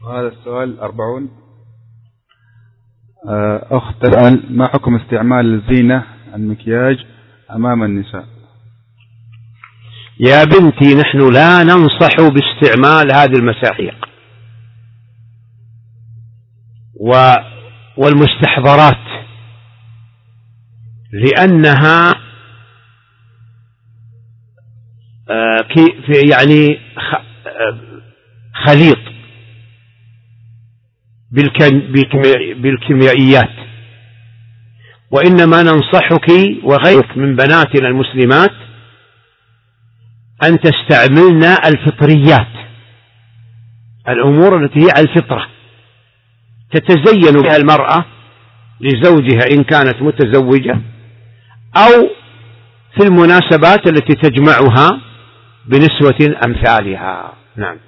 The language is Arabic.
وهذا السؤال 40. أخت تسأل: ما حكم استعمال الزينة المكياج أمام النساء؟ يا بنتي، نحن لا ننصح باستعمال هذه المساحيق والمستحضرات، لأنها يعني خليط بالكيميائيات، وإنما ننصحك وغيرك من بناتنا المسلمات أن تستعملنا الفطريات، الأمور التي هي على الفطرة تتزين بها المرأة لزوجها إن كانت متزوجة، أو في المناسبات التي تجمعها بنسوة أمثالها. نعم.